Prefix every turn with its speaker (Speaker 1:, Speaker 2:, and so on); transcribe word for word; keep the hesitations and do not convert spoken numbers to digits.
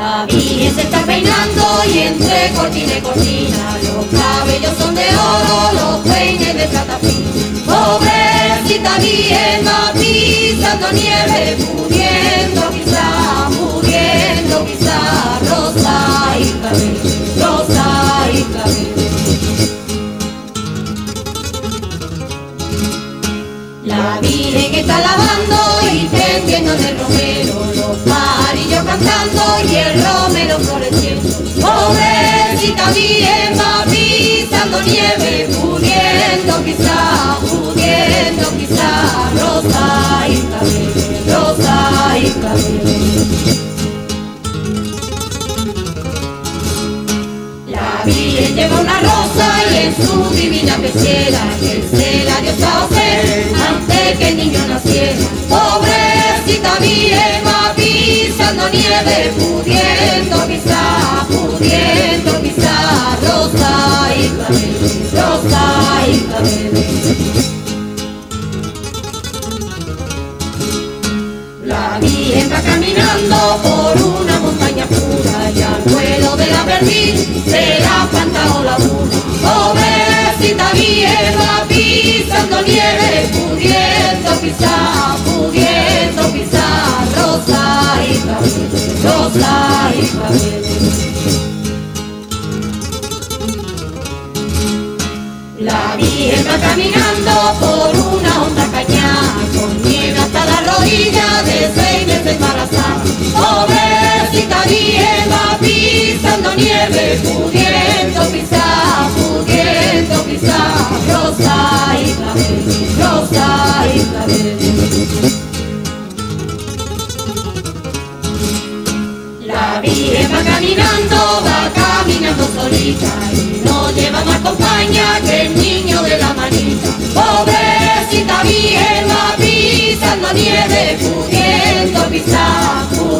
Speaker 1: La Virgen se está peinando y entre cortina y cortina los cabellos son de oro, los peines de plata fina. Pobrecita Virgen va pisando nieve, pudiendo quizá, pudiendo quizá, rosa y clavel, rosa y clavel. La Virgen que está lavando y tendiendo en el romero, los parillos cantando y el romero floreciendo. Pobrecita Virgen va pisando nieve, pudiendo pisar, pudiendo pisar, rosa y clavel, rosa y clavel. La Virgen lleva una rosa y en su divina pechera que se la dio a José antes que el niño naciera. Pobrecita Virgen va pisando nieve, pudiendo pisar, pudiendo pisar, rosa y clavel, rosa y clavel. La Virgen va caminando por una montaña pura y al vuelo de la perdiz se la ha plantado la luna. Pobrecita Virgen va pisando nieve, pudiendo pisar, pudiendo pisar, rosa y clavel, rosa y clavel. La Virgen va caminando por una honda cañada con nieve hasta la rodilla de seis meses embarazada. Pobrecita Virgen va pisando nieve, pudiendo pisar, pudiendo pisar, rosa y clavel, rosa y clavel. La Virgen va caminando, va caminando solita y no lleva más compañía que el niño de la manita. Pobrecita Virgen va pisando nieve, pudiendo pisar, pudiendo